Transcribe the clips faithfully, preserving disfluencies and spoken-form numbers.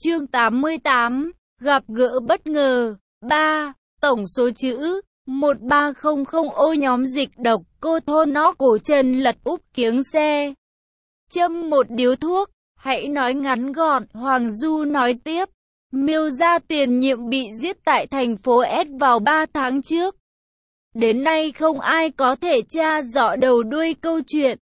Chương tám mươi tám, gặp gỡ bất ngờ. ba. Tổng số chữ một ba không không ô nhóm dịch độc cô thôn nó cổ Trần lật úp kiếng xe. Châm một điếu thuốc, hãy nói ngắn gọn, Hoàng Du nói tiếp. Miêu gia tiền nhiệm bị giết tại thành phố S vào ba tháng trước. Đến nay không ai có thể tra rõ đầu đuôi câu chuyện.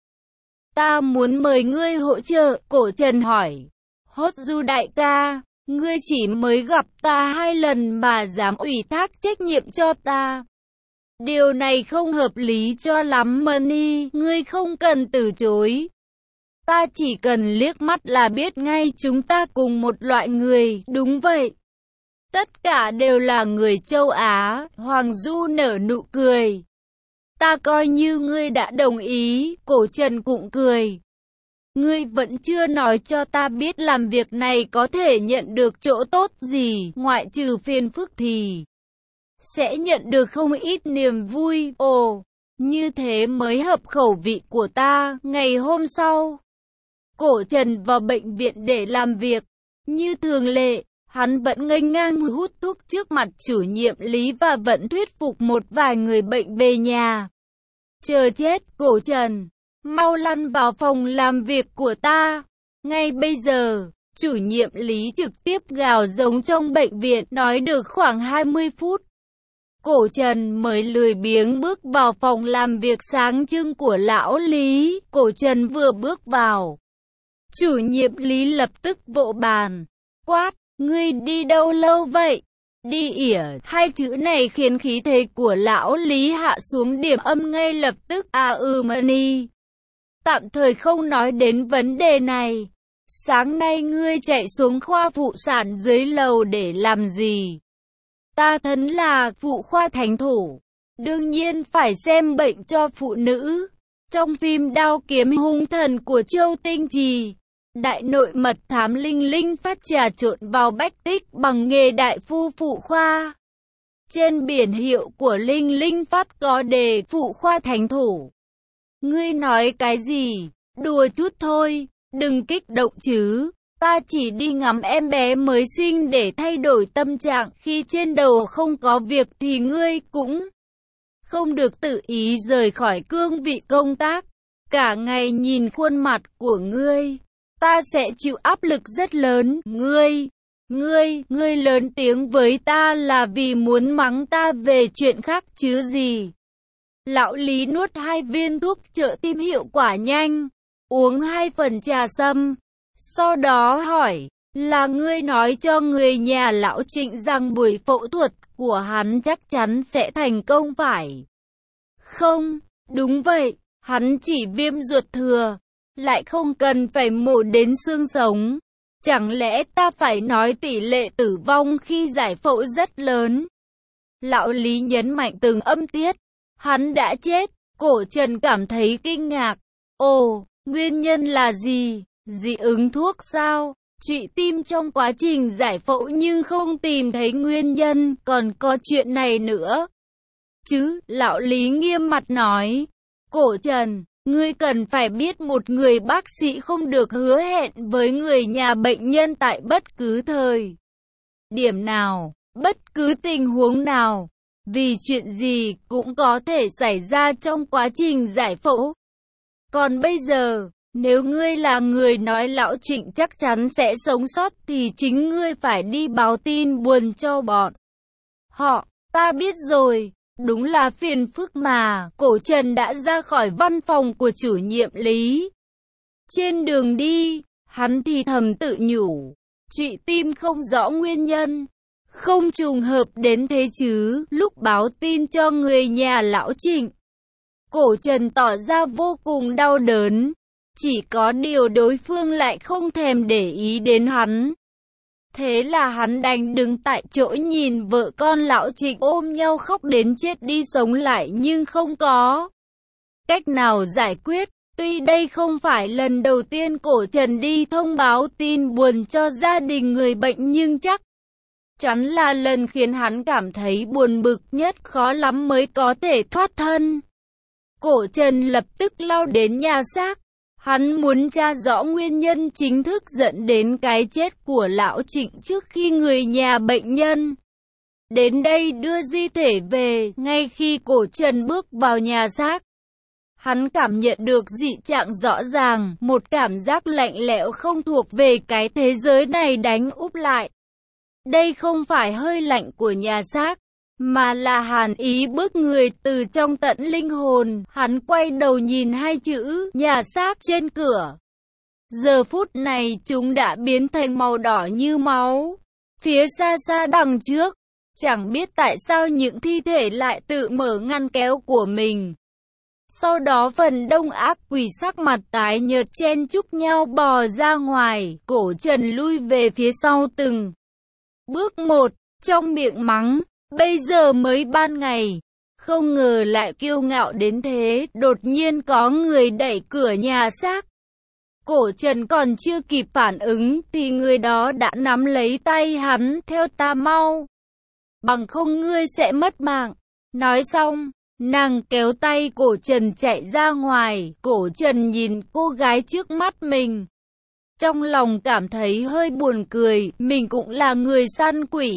Ta muốn mời ngươi hỗ trợ, cổ Trần hỏi. Hốt Du đại ca, ngươi chỉ mới gặp ta hai lần mà dám ủy thác trách nhiệm cho ta. Điều này không hợp lý cho lắm Money, ngươi không cần từ chối. Ta chỉ cần liếc mắt là biết ngay chúng ta cùng một loại người, đúng vậy. Tất cả đều là người châu Á, Hoàng Du nở nụ cười. Ta coi như ngươi đã đồng ý, cổ Trần cũng cười. Ngươi vẫn chưa nói cho ta biết làm việc này có thể nhận được chỗ tốt gì, ngoại trừ phiền phức thì sẽ nhận được không ít niềm vui. Ồ, như thế mới hợp khẩu vị của ta. Ngày hôm sau, cổ Trần vào bệnh viện để làm việc. Như thường lệ, hắn vẫn nghênh ngang hút thuốc trước mặt chủ nhiệm Lý và vẫn thuyết phục một vài người bệnh về nhà. Chờ chết, cổ Trần, mau lăn vào phòng làm việc của ta. Ngay bây giờ, chủ nhiệm Lý trực tiếp gào giống trong bệnh viện, nói được khoảng hai mươi phút. Cổ Trần mới lười biếng bước vào phòng làm việc sáng trưng của lão Lý. Cổ Trần vừa bước vào, chủ nhiệm Lý lập tức vỗ bàn, quát, ngươi đi đâu lâu vậy? Đi ỉa, hai chữ này khiến khí thế của lão Lý hạ xuống điểm âm ngay lập tức. À ừ Money, tạm thời không nói đến vấn đề này. Sáng nay ngươi chạy xuống khoa phụ sản dưới lầu để làm gì? Ta thân là phụ khoa thánh thủ, đương nhiên phải xem bệnh cho phụ nữ. Trong phim Đao kiếm hung thần của Châu Tinh Trì, đại nội mật thám Linh Linh phát trà trộn vào bách tích bằng nghề đại phu phụ khoa. Trên biển hiệu của Linh Linh phát có đề phụ khoa thánh thủ. Ngươi nói cái gì? Đùa chút thôi, đừng kích động chứ. Ta chỉ đi ngắm em bé mới sinh để thay đổi tâm trạng. Khi trên đầu không có việc thì ngươi cũng không được tự ý rời khỏi cương vị công tác. Cả ngày nhìn khuôn mặt của ngươi, ta sẽ chịu áp lực rất lớn. Ngươi, ngươi, ngươi lớn tiếng với ta là vì muốn mắng ta về chuyện khác chứ gì? Lão Lý nuốt hai viên thuốc trợ tim hiệu quả nhanh, uống hai phần trà sâm. Sau đó hỏi, là ngươi nói cho người nhà lão Trịnh rằng buổi phẫu thuật của hắn chắc chắn sẽ thành công phải không? Đúng vậy, hắn chỉ viêm ruột thừa, lại không cần phải mổ đến xương sống. Chẳng lẽ ta phải nói tỷ lệ tử vong khi giải phẫu rất lớn? Lão Lý nhấn mạnh từng âm tiết. Hắn đã chết. Cổ Trần cảm thấy kinh ngạc. Ồ, nguyên nhân là gì? Dị ứng thuốc sao? Trụy tim trong quá trình giải phẫu nhưng không tìm thấy nguyên nhân, còn có chuyện này nữa chứ? Lão Lý nghiêm mặt nói. Cổ Trần, ngươi cần phải biết một người bác sĩ không được hứa hẹn với người nhà bệnh nhân tại bất cứ thời điểm nào, bất cứ tình huống nào, vì chuyện gì cũng có thể xảy ra trong quá trình giải phẫu. Còn bây giờ, nếu ngươi là người nói lão Trịnh chắc chắn sẽ sống sót thì chính ngươi phải đi báo tin buồn cho bọn họ. Ta biết rồi, đúng là phiền phức mà. Cổ Trần đã ra khỏi văn phòng của chủ nhiệm Lý. Trên đường đi, hắn thì thầm tự nhủ, trụy tim không rõ nguyên nhân, không trùng hợp đến thế chứ. Lúc báo tin cho người nhà lão Trịnh, Cổ Trần tỏ ra vô cùng đau đớn. Chỉ có điều đối phương lại không thèm để ý đến hắn. Thế là hắn đành đứng tại chỗ nhìn vợ con lão Trịnh ôm nhau khóc đến chết đi sống lại nhưng không có cách nào giải quyết. Tuy đây không phải lần đầu tiên Cổ Trần đi thông báo tin buồn cho gia đình người bệnh nhưng chắc chắn là lần khiến hắn cảm thấy buồn bực nhất, khó lắm mới có thể thoát thân. Cổ Trần lập tức lao đến nhà xác. Hắn muốn tra rõ nguyên nhân chính thức dẫn đến cái chết của lão Trịnh trước khi người nhà bệnh nhân đến đây đưa di thể về. Ngay khi Cổ Trần bước vào nhà xác, hắn cảm nhận được dị trạng rõ ràng, một cảm giác lạnh lẽo không thuộc về cái thế giới này đánh úp lại. Đây không phải hơi lạnh của nhà xác, mà là hàn ý bức người từ trong tận linh hồn. Hắn quay đầu nhìn hai chữ nhà xác trên cửa. Giờ phút này chúng đã biến thành màu đỏ như máu. Phía xa xa đằng trước, chẳng biết tại sao những thi thể lại tự mở ngăn kéo của mình. Sau đó phần đông ác quỷ sắc mặt tái nhợt chen chúc nhau bò ra ngoài. Cổ Trần lui về phía sau từng bước một, trong miệng mắng, bây giờ mới ban ngày, không ngờ lại kiêu ngạo đến thế. Đột nhiên có người đẩy cửa nhà xác. Cổ Trần còn chưa kịp phản ứng thì người đó đã nắm lấy tay hắn, theo ta mau, bằng không ngươi sẽ mất mạng. Nói xong, nàng kéo tay Cổ Trần chạy ra ngoài. Cổ Trần nhìn cô gái trước mắt mình, trong lòng cảm thấy hơi buồn cười, mình cũng là người săn quỷ,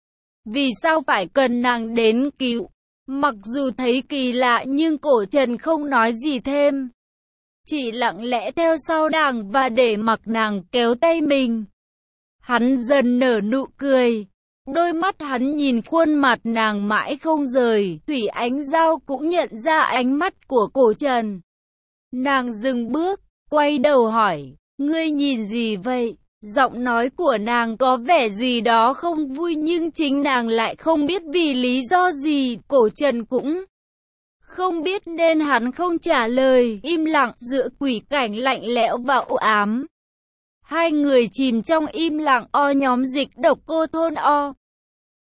vì sao phải cần nàng đến cứu? Mặc dù thấy kỳ lạ nhưng Cổ Trần không nói gì thêm, chỉ lặng lẽ theo sau nàng và để mặc nàng kéo tay mình. Hắn dần nở nụ cười, đôi mắt hắn nhìn khuôn mặt nàng mãi không rời. Thủy Ánh Giao cũng nhận ra ánh mắt của Cổ Trần. Nàng dừng bước, quay đầu hỏi, ngươi nhìn gì vậy? Giọng nói của nàng có vẻ gì đó không vui nhưng chính nàng lại không biết vì lý do gì. Cổ Trần cũng không biết nên hắn không trả lời, im lặng giữa quỷ cảnh lạnh lẽo và u ám. Hai người chìm trong im lặng. O nhóm dịch độc cô thôn O.